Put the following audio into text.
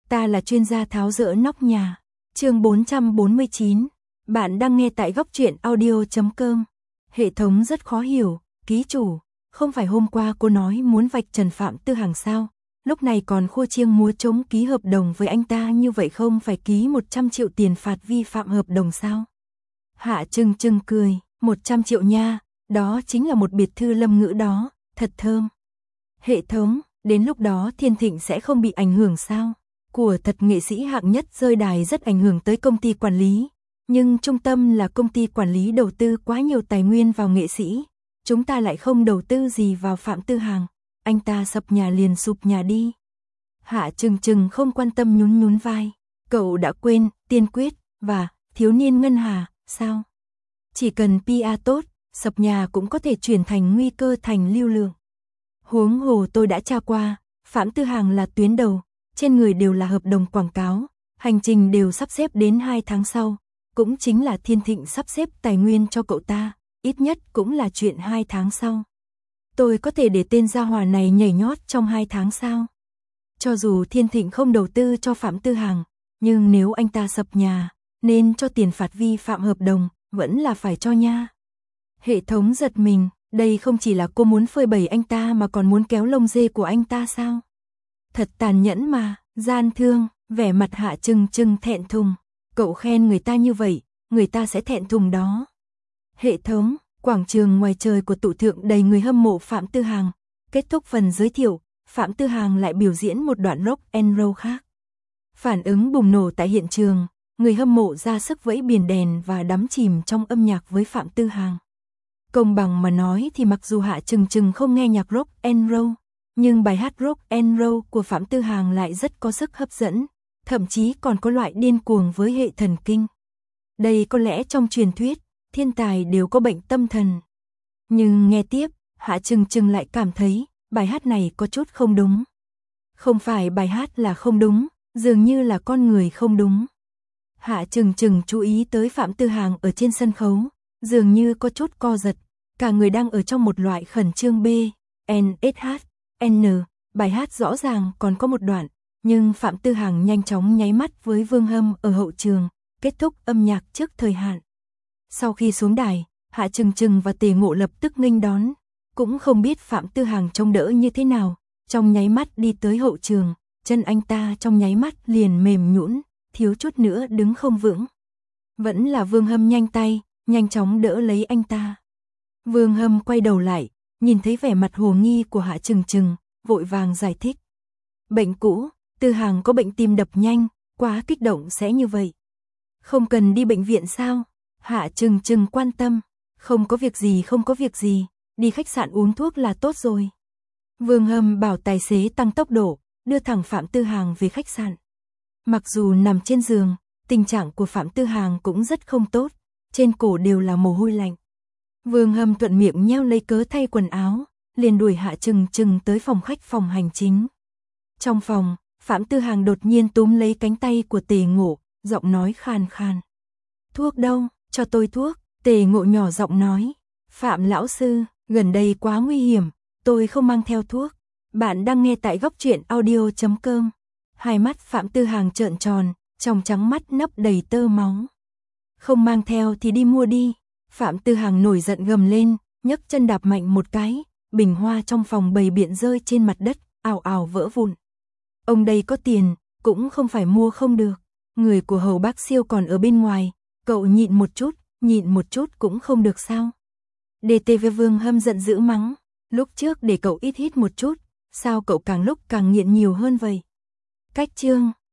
Ta là chuyên gia tháo dỡ nóc nhà. Chương 449. Bạn đang nghe tại góc truyện audio.com. Hệ thống rất khó hiểu, ký chủ, không phải hôm qua cô nói muốn vạch trần Phạm Tư Hằng sao? Lúc này còn khua chiêng múa trống ký hợp đồng với anh ta, như vậy không phải ký 100 triệu tiền phạt vi phạm hợp đồng sao? Hạ Trừng Trừng cười, 100 triệu nha, đó chính là một biệt thư Lâm Ngữ đó, thật thơm. Hệ thống, đến lúc đó Thiên Thịnh sẽ không bị ảnh hưởng sao? Của thật, nghệ sĩ hạng nhất rơi đài rất ảnh hưởng tới công ty quản lý, nhưng trung tâm là công ty quản lý đầu tư quá nhiều tài nguyên vào nghệ sĩ, chúng ta lại không đầu tư gì vào Phạm Tư Hằng, anh ta sập nhà liền sụp nhà đi. Hạ Trừng Trừng không quan tâm nhún nhún vai, cậu đã quên Tiên Quyết và Thiếu niên ngân hà sao? Chỉ cần PR tốt, sập nhà cũng có thể chuyển thành nguy cơ thành lưu lượng. Huống hồ tôi đã tra qua, Phạm Tư Hằng là tuyến đầu, trên người đều là hợp đồng quảng cáo, hành trình đều sắp xếp đến 2 tháng sau, cũng chính là Thiên Thịnh sắp xếp tài nguyên cho cậu ta, ít nhất cũng là chuyện 2 tháng sau. Tôi có thể để tên gia hỏa này nhảy nhót trong 2 tháng sao? Cho dù Thiên Thịnh không đầu tư cho Phạm Tư Hằng, nhưng nếu anh ta sập nhà, nên cho tiền phạt vi phạm hợp đồng, vẫn là phải cho nha. Hệ thống giật mình, đây không chỉ là cô muốn phơi bày anh ta mà còn muốn kéo lông dê của anh ta sao? Thật tàn nhẫn mà, gian thương, vẻ mặt Hạ Trừng Trừng thẹn thùng. Cậu khen người ta như vậy, người ta sẽ thẹn thùng đó. Hệ thống, quảng trường ngoài trời của tụ thượng đầy người hâm mộ Phạm Tư Hằng. Kết thúc phần giới thiệu, Phạm Tư Hằng lại biểu diễn một đoạn rock and roll khác. Phản ứng bùng nổ tại hiện trường, người hâm mộ ra sức vẫy biển đèn và đắm chìm trong âm nhạc với Phạm Tư Hằng. Công bằng mà nói thì mặc dù Hạ Trừng Trừng không nghe nhạc rock and roll, nhưng bài hát rock and roll của Phạm Tư Hằng lại rất có sức hấp dẫn, thậm chí còn có loại điên cuồng với hệ thần kinh. Đây có lẽ trong truyền thuyết, thiên tài đều có bệnh tâm thần. Nhưng nghe tiếp, Hạ Trừng Trừng lại cảm thấy bài hát này có chút không đúng. Không phải bài hát là không đúng, dường như là con người không đúng. Hạ Trừng Trừng chú ý tới Phạm Tư Hằng ở trên sân khấu, dường như có chút co giật, cả người đang ở trong một loại khẩn trương BNSHN. Bài hát rõ ràng còn có một đoạn, nhưng Phạm Tư Hằng nhanh chóng nháy mắt với Vương Hâm ở hậu trường, kết thúc âm nhạc trước thời hạn. Sau khi xuống đài, Hạ Trừng Trừng và Tề Ngộ lập tức nghênh đón, cũng không biết Phạm Tư Hằng trông đỡ như thế nào, trong nháy mắt đi tới hậu trường, chân anh ta trong nháy mắt liền mềm nhũn, thiếu chút nữa đứng không vững. Vẫn là Vương Hâm nhanh tay, nhanh chóng đỡ lấy anh ta. Vương Hâm quay đầu lại, nhìn thấy vẻ mặt hồ nghi của Hạ Trừng Trừng, vội vàng giải thích. Bệnh cũ, Tư Hằng có bệnh tim đập nhanh, quá kích động sẽ như vậy. Không cần đi bệnh viện sao? Hạ Trừng Trừng quan tâm. Không có việc gì, không có việc gì, đi khách sạn uống thuốc là tốt rồi. Vương Hâm bảo tài xế tăng tốc độ, đưa thẳng Phạm Tư Hằng về khách sạn. Mặc dù nằm trên giường, tình trạng của Phạm Tư Hằng cũng rất không tốt, trên cổ đều là mồ hôi lạnh. Vương Hâm thuận miệng nheo lấy cớ thay quần áo, liền đuổi Hạ Trừng Trừng tới phòng khách, phòng hành chính. Trong phòng, Phạm Tư Hằng đột nhiên túm lấy cánh tay của Tề Ngộ, giọng nói khàn khàn. Thuốc đâu, cho tôi thuốc. Tề Ngộ nhỏ giọng nói. Phạm lão sư, gần đây quá nguy hiểm, tôi không mang theo thuốc. Bạn đang nghe tại góc truyện audio.com. Hai mắt Phạm Tư Hằng trợn tròn, trong trắng mắt nấp đầy tơ máu. Không mang theo thì đi mua đi. Phạm Tư Hằng nổi giận gầm lên, nhấc chân đạp mạnh một cái, bình hoa trong phòng bày biện rơi trên mặt đất, ào ào vỡ vụn. Ông đây có tiền, cũng không phải mua không được. Người của Hầu Bác Siêu còn ở bên ngoài, cậu nhịn một chút cũng không được sao? DTV Vương Hâm giận dữ mắng, lúc trước để cậu ít hít một chút, sao cậu càng lúc càng nghiện nhiều hơn vậy? Cách chương